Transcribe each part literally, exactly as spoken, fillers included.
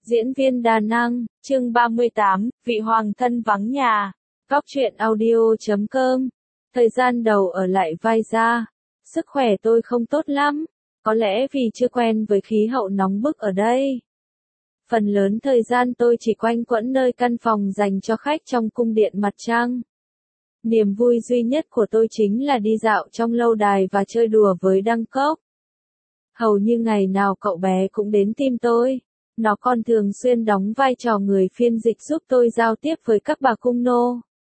Diễn viên đa năng, chương ba mươi tám, vị hoàng thân vắng nhà. Góc truyện audio chấm com. Thời gian đầu ở lại vai ra, sức khỏe tôi không tốt lắm, có lẽ vì chưa quen với khí hậu nóng bức ở đây. Phần lớn thời gian tôi chỉ quanh quẩn nơi căn phòng dành cho khách trong cung điện mặt trăng. Niềm vui duy nhất của tôi chính là đi dạo trong lâu đài và chơi đùa với Đăng Cốc. Hầu như ngày nào cậu bé cũng đến tìm tôi. Nó còn thường xuyên đóng vai trò người phiên dịch giúp tôi giao tiếp với các bà cung nô.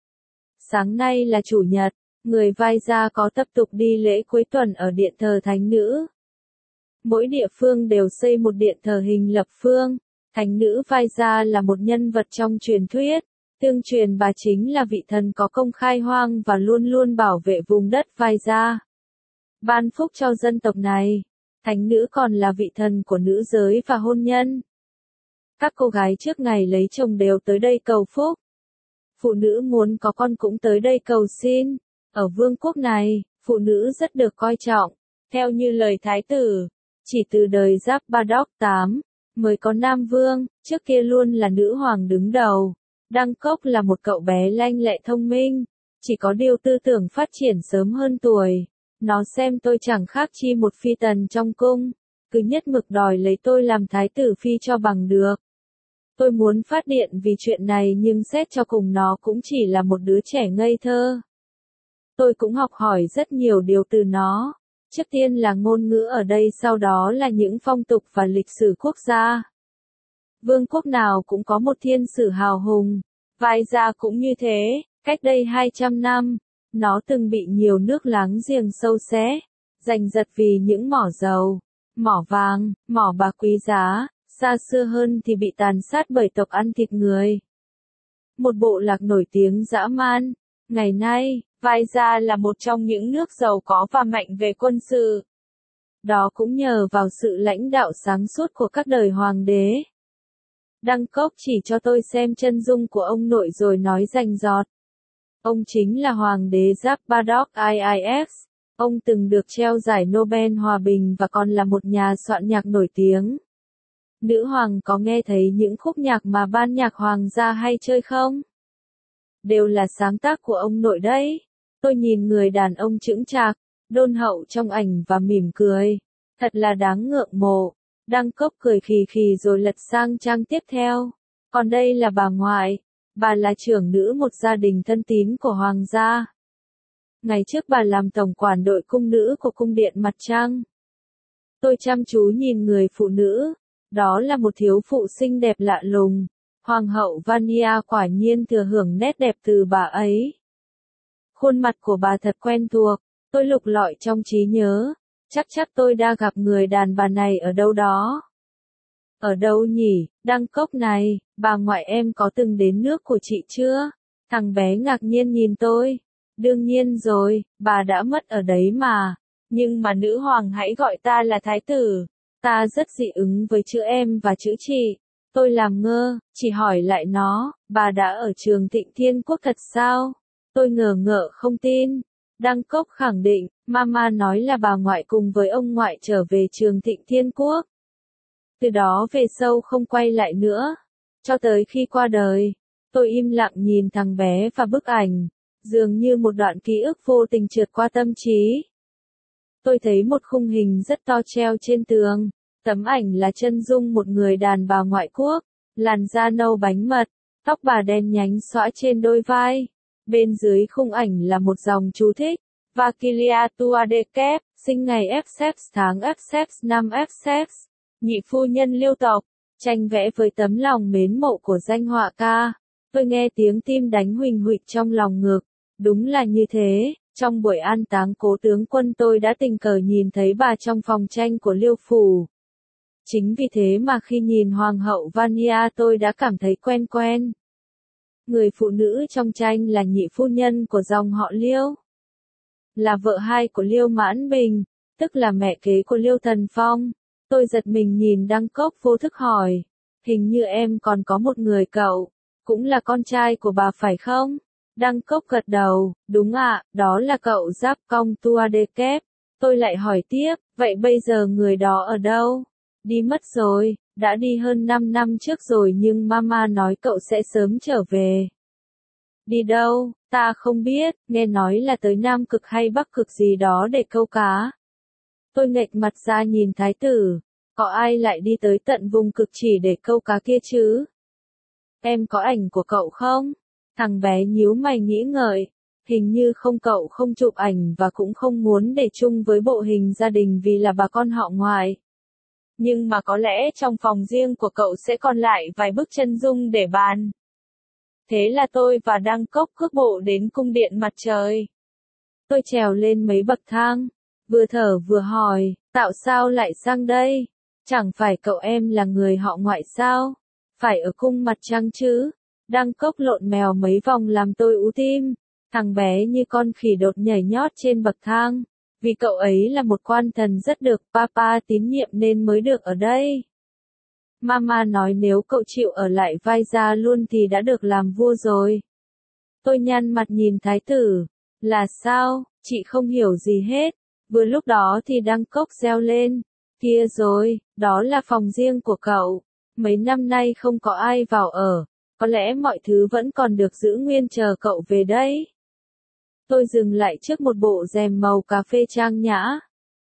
Sáng nay là chủ nhật, người vai gia có tập tục đi lễ cuối tuần ở điện thờ thánh nữ. Mỗi địa phương đều xây một điện thờ hình lập phương. Thánh nữ vai gia là một nhân vật trong truyền thuyết. Tương truyền bà chính là vị thần có công khai hoang và luôn luôn bảo vệ vùng đất vai gia, ban phúc cho dân tộc này. Thánh nữ còn là vị thần của nữ giới và hôn nhân. Các cô gái trước ngày lấy chồng đều tới đây cầu phúc. Phụ nữ muốn có con cũng tới đây cầu xin. Ở vương quốc này, phụ nữ rất được coi trọng. Theo như lời thái tử, chỉ từ đời Giáp Ba Đốc tám mới có nam vương, trước kia luôn là nữ hoàng đứng đầu. Đăng Cốc là một cậu bé lanh lẹ thông minh, chỉ có điều tư tưởng phát triển sớm hơn tuổi. Nó xem tôi chẳng khác chi một phi tần trong cung, cứ nhất mực đòi lấy tôi làm thái tử phi cho bằng được. Tôi muốn phát điện vì chuyện này nhưng xét cho cùng nó cũng chỉ là một đứa trẻ ngây thơ. Tôi cũng học hỏi rất nhiều điều từ nó. Trước tiên là ngôn ngữ ở đây, sau đó là những phong tục và lịch sử quốc gia. Vương quốc nào cũng có một thiên sử hào hùng, vai gia cũng như thế. Cách đây hai trăm năm, nó từng bị nhiều nước láng giềng sâu xé, giành giật vì những mỏ dầu, mỏ vàng, mỏ bạc quý giá. Xa xưa hơn thì bị tàn sát bởi tộc ăn thịt người. Một bộ lạc nổi tiếng dã man. Ngày nay, vai gia là một trong những nước giàu có và mạnh về quân sự. Đó cũng nhờ vào sự lãnh đạo sáng suốt của các đời hoàng đế. Đăng Cốc chỉ cho tôi xem chân dung của ông nội rồi nói rành rọt. Ông chính là hoàng đế Giáp Ba Đốc i i ét. Ông từng được treo giải Nobel Hòa Bình và còn là một nhà soạn nhạc nổi tiếng. Nữ hoàng có nghe thấy những khúc nhạc mà ban nhạc hoàng gia hay chơi không? Đều là sáng tác của ông nội đấy. Tôi nhìn người đàn ông chững chạc, đôn hậu trong ảnh và mỉm cười. Thật là đáng ngưỡng mộ. Đăng Cốc cười khì khì rồi lật sang trang tiếp theo. Còn đây là bà ngoại. Bà là trưởng nữ một gia đình thân tín của hoàng gia. Ngày trước bà làm tổng quản đội cung nữ của cung điện mặt trăng. Tôi chăm chú nhìn người phụ nữ. Đó là một thiếu phụ xinh đẹp lạ lùng. Hoàng hậu Vania quả nhiên thừa hưởng nét đẹp từ bà ấy. Khuôn mặt của bà thật quen thuộc. Tôi lục lọi trong trí nhớ. Chắc chắc tôi đã gặp người đàn bà này ở đâu đó. Ở đâu nhỉ? Đăng Cốc này, bà ngoại em có từng đến nước của chị chưa? Thằng bé ngạc nhiên nhìn tôi. Đương nhiên rồi, bà đã mất ở đấy mà. Nhưng mà nữ hoàng hãy gọi ta là thái tử. Ta rất dị ứng với chữ em và chữ chị. Tôi làm ngơ, chỉ hỏi lại nó, bà đã ở trường Thịnh Thiên Quốc thật sao? Tôi ngờ ngợ không tin. Đăng Cốc khẳng định, Mama nói là bà ngoại cùng với ông ngoại trở về trường Thịnh Thiên Quốc. Từ đó về sau không quay lại nữa. Cho tới khi qua đời, tôi im lặng nhìn thằng bé và bức ảnh, dường như một đoạn ký ức vô tình trượt qua tâm trí. Tôi thấy một khung hình rất to treo trên tường. Tấm ảnh là chân dung một người đàn bà ngoại quốc, làn da nâu bánh mật, tóc bà đen nhánh xõa trên đôi vai. Bên dưới khung ảnh là một dòng chú thích. Vakilia Tuadekep, sinh ngày F tháng F năm F nhị phu nhân Liêu tộc. Tranh vẽ với tấm lòng mến mộ của danh họa ca. Tôi nghe tiếng tim đánh huỳnh huỵch trong lòng ngực. Đúng là như thế. Trong buổi an táng cố tướng quân tôi đã tình cờ nhìn thấy bà trong phòng tranh của Liêu phủ. Chính vì thế mà khi nhìn Hoàng hậu Vania tôi đã cảm thấy quen quen. Người phụ nữ trong tranh là nhị phu nhân của dòng họ Liêu. Là vợ hai của Liêu Mãn Bình, tức là mẹ kế của Liêu Thần Phong. Tôi giật mình nhìn Đăng Cốc vô thức hỏi. Hình như em còn có một người cậu, cũng là con trai của bà phải không? Đăng Cốc gật đầu, đúng ạ, đó là cậu Giáp Công Tuadekep. Tôi lại hỏi tiếp, vậy bây giờ người đó ở đâu? Đi mất rồi, Đã đi hơn năm năm trước rồi nhưng mama nói cậu sẽ sớm trở về. Đi đâu, ta không biết, nghe nói là tới Nam Cực hay Bắc Cực gì đó để câu cá. Tôi nghệch mặt ra nhìn thái tử, có ai lại đi tới tận vùng cực chỉ để câu cá kia chứ? Em có ảnh của cậu không? Thằng bé nhíu mày nghĩ ngợi, hình như không, cậu không chụp ảnh và cũng không muốn để chung với bộ hình gia đình vì là bà con họ ngoại. Nhưng mà có lẽ trong phòng riêng của cậu sẽ còn lại vài bức chân dung để bàn. Thế là tôi và Đăng Cốc cước bộ đến cung điện mặt trời. Tôi trèo lên mấy bậc thang, vừa thở vừa hỏi, tạo sao lại sang đây? Chẳng phải cậu em là người họ ngoại sao? Phải ở cung mặt trăng chứ? Đăng Cốc lộn mèo mấy vòng làm tôi ú tim. Thằng bé như con khỉ đột nhảy nhót trên bậc thang. Vì cậu ấy là một quan thần rất được papa tín nhiệm nên mới được ở đây. Mama nói nếu cậu chịu ở lại vai ra luôn thì đã được làm vua rồi. Tôi nhăn mặt nhìn thái tử. Là sao? Chị không hiểu gì hết. Vừa lúc đó thì Đăng Cốc reo lên. Kia rồi, đó là phòng riêng của cậu. Mấy năm nay không có ai vào ở. Có lẽ mọi thứ vẫn còn được giữ nguyên chờ cậu về đấy. Tôi dừng lại trước một bộ rèm màu cà phê trang nhã.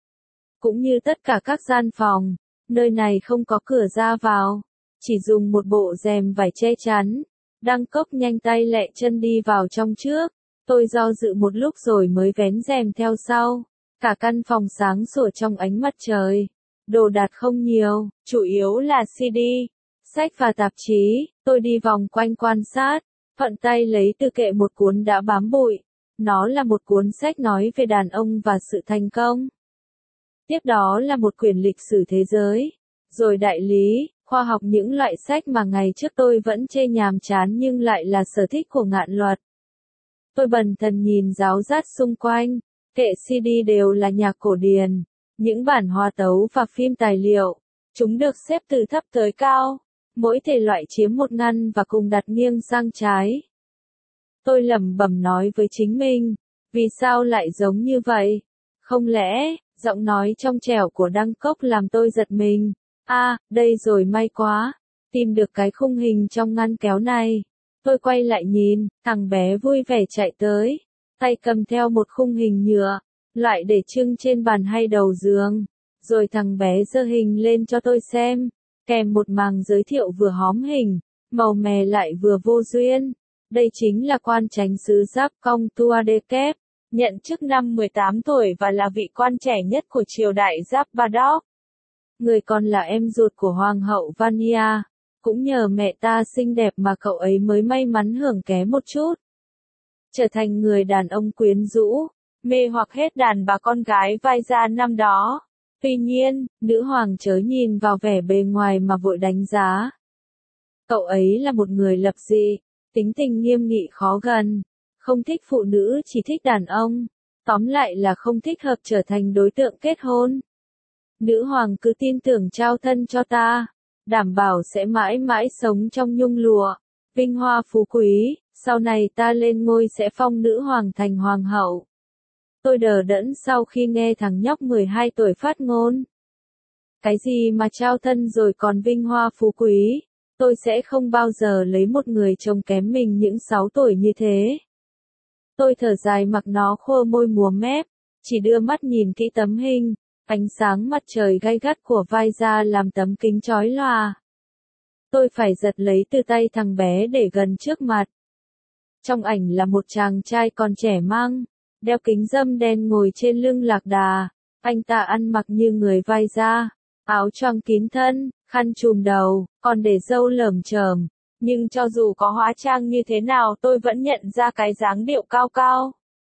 Cũng như tất cả các gian phòng, nơi này không có cửa ra vào, chỉ dùng một bộ rèm vải che chắn. Đăng Cốc nhanh tay lẹ chân đi vào trong trước. Tôi do dự một lúc rồi mới vén rèm theo sau. Cả căn phòng sáng sủa trong ánh mặt trời. Đồ đạc không nhiều, chủ yếu là xê đê, sách và tạp chí. Tôi đi vòng quanh quan sát, thuận tay lấy từ kệ một cuốn đã bám bụi. Nó là một cuốn sách nói về đàn ông và sự thành công. Tiếp đó là một quyển lịch sử thế giới, rồi đại lý, khoa học, những loại sách mà ngày trước tôi vẫn chê nhàm chán nhưng lại là sở thích của Ngạn Luật. Tôi bần thần nhìn ráo rát xung quanh, kệ xê đê đều là nhạc cổ điển, những bản hòa tấu và phim tài liệu. Chúng được xếp từ thấp tới cao, mỗi thể loại chiếm một ngăn và cùng đặt nghiêng sang trái. Tôi lẩm bẩm nói với chính mình, vì sao lại giống như vậy? Không lẽ, giọng nói trong trẻo của Đăng Cốc làm tôi giật mình. A, à, đây rồi, may quá, tìm được cái khung hình trong ngăn kéo này. Tôi quay lại nhìn, thằng bé vui vẻ chạy tới, tay cầm theo một khung hình nhựa, loại để trưng trên bàn hay đầu giường. Rồi thằng bé giơ hình lên cho tôi xem, kèm một màng giới thiệu vừa hóm hình, màu mè lại vừa vô duyên. Đây chính là quan chánh sứ Giáp Công Tua Đê Kép, nhận chức năm mười tám tuổi và là vị quan trẻ nhất của triều đại Giáp Ba Đốc. Người còn là em ruột của Hoàng hậu Vania, cũng nhờ mẹ ta xinh đẹp mà cậu ấy mới may mắn hưởng ké một chút. Trở thành người đàn ông quyến rũ, mê hoặc hết đàn bà con gái vai ra năm đó. Tuy nhiên, nữ hoàng chớ nhìn vào vẻ bề ngoài mà vội đánh giá. Cậu ấy là một người lập dị, tính tình nghiêm nghị khó gần, không thích phụ nữ chỉ thích đàn ông, tóm lại là không thích hợp trở thành đối tượng kết hôn. Nữ hoàng cứ tin tưởng trao thân cho ta, đảm bảo sẽ mãi mãi sống trong nhung lụa, vinh hoa phú quý, sau này ta lên ngôi sẽ phong nữ hoàng thành hoàng hậu. Tôi đờ đẫn sau khi nghe thằng nhóc mười hai tuổi phát ngôn. Cái gì mà trao thân rồi còn vinh hoa phú quý, tôi sẽ không bao giờ lấy một người trông kém mình những sáu tuổi như thế. Tôi thở dài mặc nó khô môi múa mép, chỉ đưa mắt nhìn kỹ tấm hình, ánh sáng mặt trời gay gắt của vai ra làm tấm kính chói lòa. Tôi phải giật lấy từ tay thằng bé để gần trước mặt. Trong ảnh là một chàng trai còn trẻ măng, đeo kính râm đen ngồi trên lưng lạc đà, anh ta ăn mặc như người vai ra, áo choàng kín thân, khăn trùm đầu, còn để râu lởm chởm, nhưng cho dù có hóa trang như thế nào tôi vẫn nhận ra cái dáng điệu cao cao.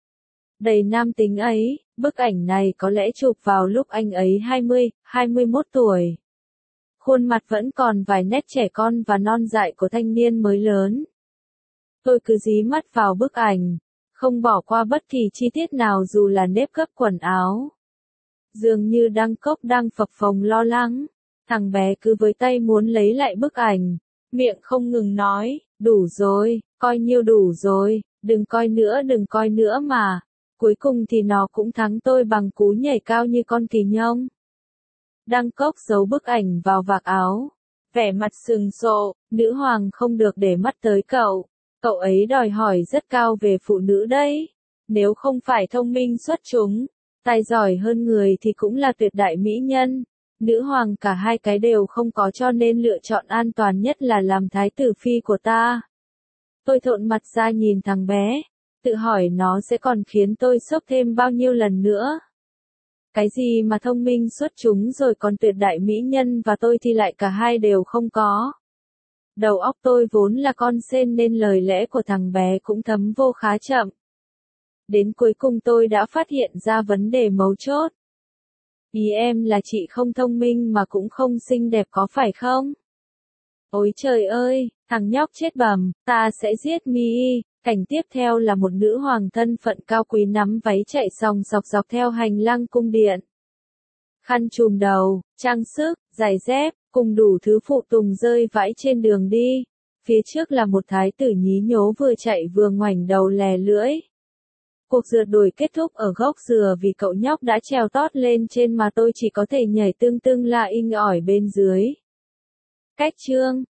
Đầy nam tính ấy, bức ảnh này có lẽ chụp vào lúc anh ấy hai mươi, hai mươi mốt tuổi. Khuôn mặt vẫn còn vài nét trẻ con và non dại của thanh niên mới lớn. Tôi cứ dí mắt vào bức ảnh, không bỏ qua bất kỳ chi tiết nào dù là nếp gấp quần áo. Dường như Đăng Cốc đang phập phồng lo lắng, thằng bé cứ với tay muốn lấy lại bức ảnh, miệng không ngừng nói, đủ rồi, coi nhiêu đủ rồi, đừng coi nữa đừng coi nữa mà. Cuối cùng thì nó cũng thắng tôi bằng cú nhảy cao như con kỳ nhông. Đăng Cốc giấu bức ảnh vào vạt áo, Vẻ mặt sừng sộ, nữ hoàng không được để mắt tới cậu. Cậu ấy đòi hỏi rất cao về phụ nữ đấy. Nếu không phải thông minh xuất chúng, tài giỏi hơn người thì cũng là tuyệt đại mỹ nhân. Nữ hoàng cả hai cái đều không có cho nên lựa chọn an toàn nhất là làm thái tử phi của ta. Tôi thộn mặt ra nhìn thằng bé, tự hỏi nó sẽ còn khiến tôi sốc thêm bao nhiêu lần nữa. Cái gì mà thông minh xuất chúng rồi còn tuyệt đại mỹ nhân và tôi thì lại cả hai đều không có. Đầu óc tôi vốn là con sên nên lời lẽ của thằng bé cũng thấm vô khá chậm. Đến cuối cùng tôi đã phát hiện ra vấn đề mấu chốt. Ý em là chị không thông minh mà cũng không xinh đẹp có phải không? Ôi trời ơi, thằng nhóc chết bầm, ta sẽ giết mi. Cảnh tiếp theo là một nữ hoàng thân phận cao quý nắm váy chạy sòng sọc dọc theo hành lang cung điện. Khăn trùm đầu, trang sức, giày dép, cùng đủ thứ phụ tùng rơi vãi trên đường đi. Phía trước là một thái tử nhí nhố vừa chạy vừa ngoảnh đầu lè lưỡi. Cuộc rượt đuổi kết thúc ở gốc dừa vì cậu nhóc đã trèo tót lên trên mà tôi chỉ có thể nhảy tương tương la inh ỏi bên dưới. Cách chương